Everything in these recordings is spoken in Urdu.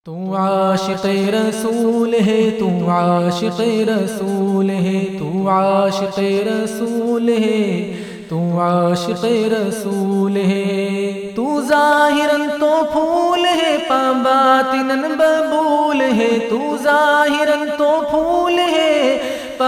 تو عاشق رسول ہے، تو عاشق رسول ہے، تو عاشق رسول ہے، تو عاشق رسول ہے۔ تو ظاہراً تو پھول ہے، باطناً ببول ہے۔ تو ظاہراً تو پھول ہے،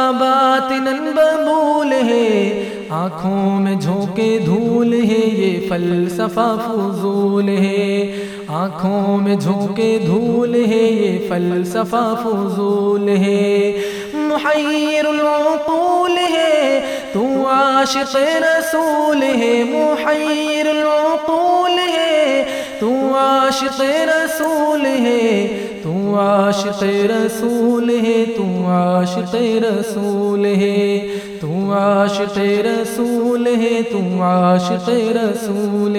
باطناً ببول ہے۔ آنکھوں میں جھونکے دھول ہے، یہ فلسفہ فضول ہے۔ آنکھوں میں جھونکے دھول ہے، یہ فلسفہ فضول ہے۔ محیر العقول ہے، تو عاشق رسول ہے۔ محیر العقول ہے، تو عاشق رسول ہے۔ تو عاشق رسول ہے، تو عاشق رسول ہے۔ تو عاشق رسول ہے، تو عاشق رسول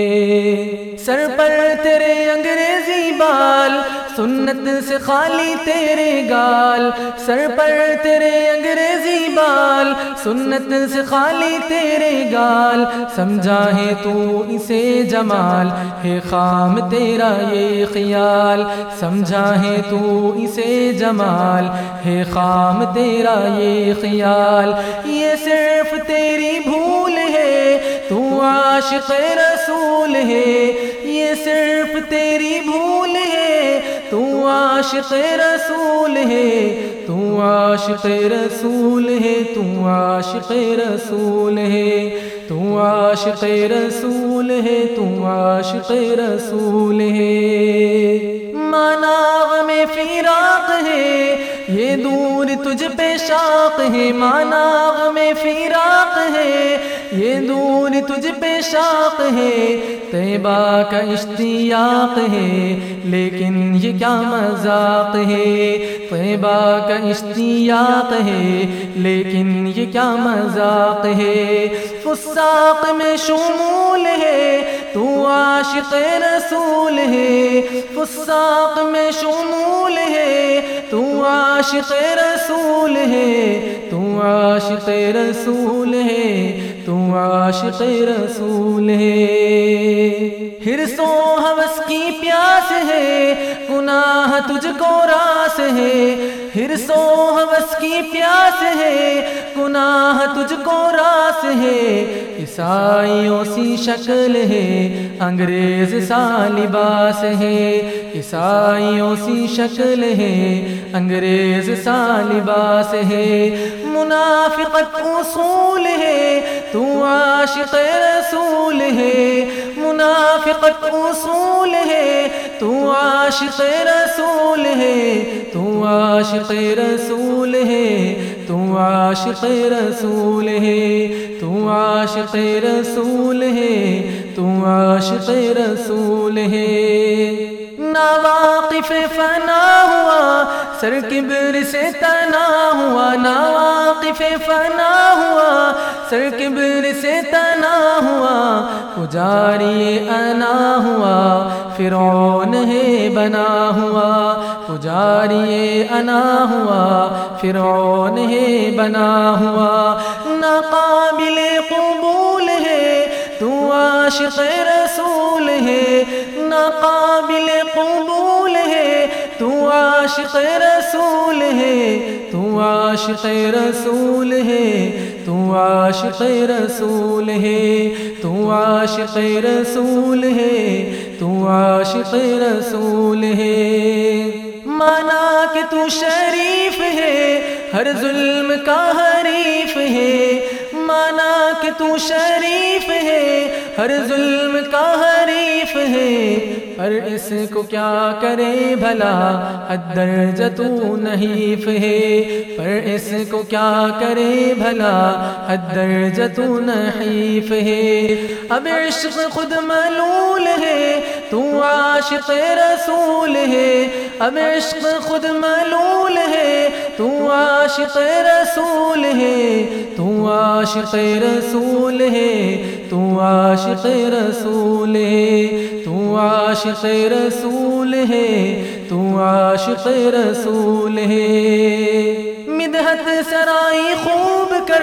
ہے۔ سر پر تیرے انگریزی بال، سنت سے خالی تیرے گال۔ سر پر تیرے انگریزی بال، سنت سے خالی تیرے گال۔ سمجھا ہے تو اسے جمال، ہے خام تیرا یہ خیال۔ سمجھا ہے تو اسے جمال، ہے خام تیرا یہ خیال۔ یہ صرف تیری بھول ہے، تو عاشق رسول ہے۔ یہ صرف تیری بھول ہے، تو عاشق رسول ہے۔ تو عاشق رسول ہے، تو عاشق رسول ہے۔ تو عاشق رسول ہے، تو عاشق رسول ہے۔ مانا غم فراق ہے، یہ دور تجھ پہ شاق ہے۔ مانا غم فراق ہے، یہ دور تجھ پہ شاق ہے۔ طیبہ کا اشتیاق ہے، لیکن یہ کیا مذاق ہے۔ طیبہ کا اشتیاق ہے، لیکن یہ کیا مذاق ہے۔ فساق میں شمول ہے، تو عاشق رسول ہے۔ فساق میں شمول ہے، تو عاشق رسول ہے۔ تو عاشق رسول ہے، تو عاشق رسول ہے۔ حرص و ہوس کی پیاس ہے، گناہ تجھ کو راس ہے۔ حرص و ہوس کی پیاس ہے، گناہ تجھ کو راس ہے۔ عیسائیوں سی شکل ہے، انگریز سا لباس ہے۔ عیسائیوں سی شکل ہے، انگریز سا لباس ہے۔ منافقت اصول ہے، تو عاشق رسول ہے۔ منافقت اصول ہے، تو عاشق رسول ہے۔ تو عاشق رسول ہے، تو عاشق رسول ہے۔ تو عاشق رسول ہے، تو عاشق رسول ہے۔ ناواقف فنا ہوا، سر کبر سے تنا ہوا۔ ناواقف فنا ہوا، سر کبر سے تنا ہوا۔ پجاری انا ہوا، فرعون ہے بنا ہوا۔ پجاری انا ہوا، فرعون ہے بنا ہوا۔ ناقابل قبول ہے، تو عاشق رسول ہے۔ ناقابل قبول ہے، تو عاشق رسول ہے۔ تو عاشق رسول ہے، تو عاشق رسول ہے۔ تو عاشق رسول ہے، تو عاشق رسول ہے۔ مانا کہ تو شریف ہے، ہر ظلم کا حریف ہے۔ مانا کہ تو شریف ہے، ہر ظلم کا حریف ہے۔ پر اس کو کیا کرے بھلا، حد درجہ تو نحیف ہے۔ پر اس کو کیا کرے بھلا، حد درجہ تو نحیف ہے۔ اب عشق خود ملول ہے، تو عاشق رسول ہے۔ اب عشق خود ملول ہے، تو عاشق رسول ہے۔ تو عاشق رسول ہے، تو عاشق رسول ہے۔ تو عاشق رسول ہے، تو عاشق رسول ہے۔ مدحت سرائی خوب کر،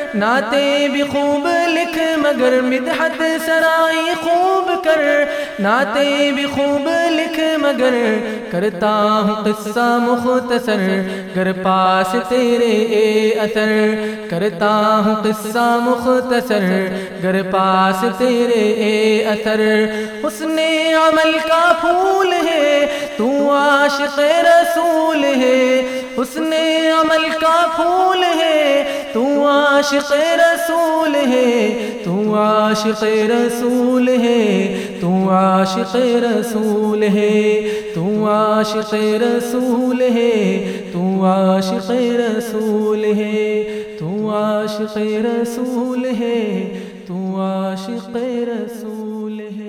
نعتیں بھی خوب لکھ مگر مدحت سرائی خوب کر، نعتیں بھی خوب لکھ مگر کرتا ہوں قصہ مختصر، گر پاس تیرے اے اثر، کرتا ہوں قصہ مختصر گر پاس تیرے اے اثر۔ حسن عمل کا پھول ہے تو عاشق رسول ہے، حسن عمل کا پھول ہے تو عاشق رسول ہے، تو عاشق رسول ہے، تو عاشق رسول ہے، تو عاشق رسول ہے، تو عاشق رسول ہے، تو عاشق رسول ہے، تو عاشق رسول ہے۔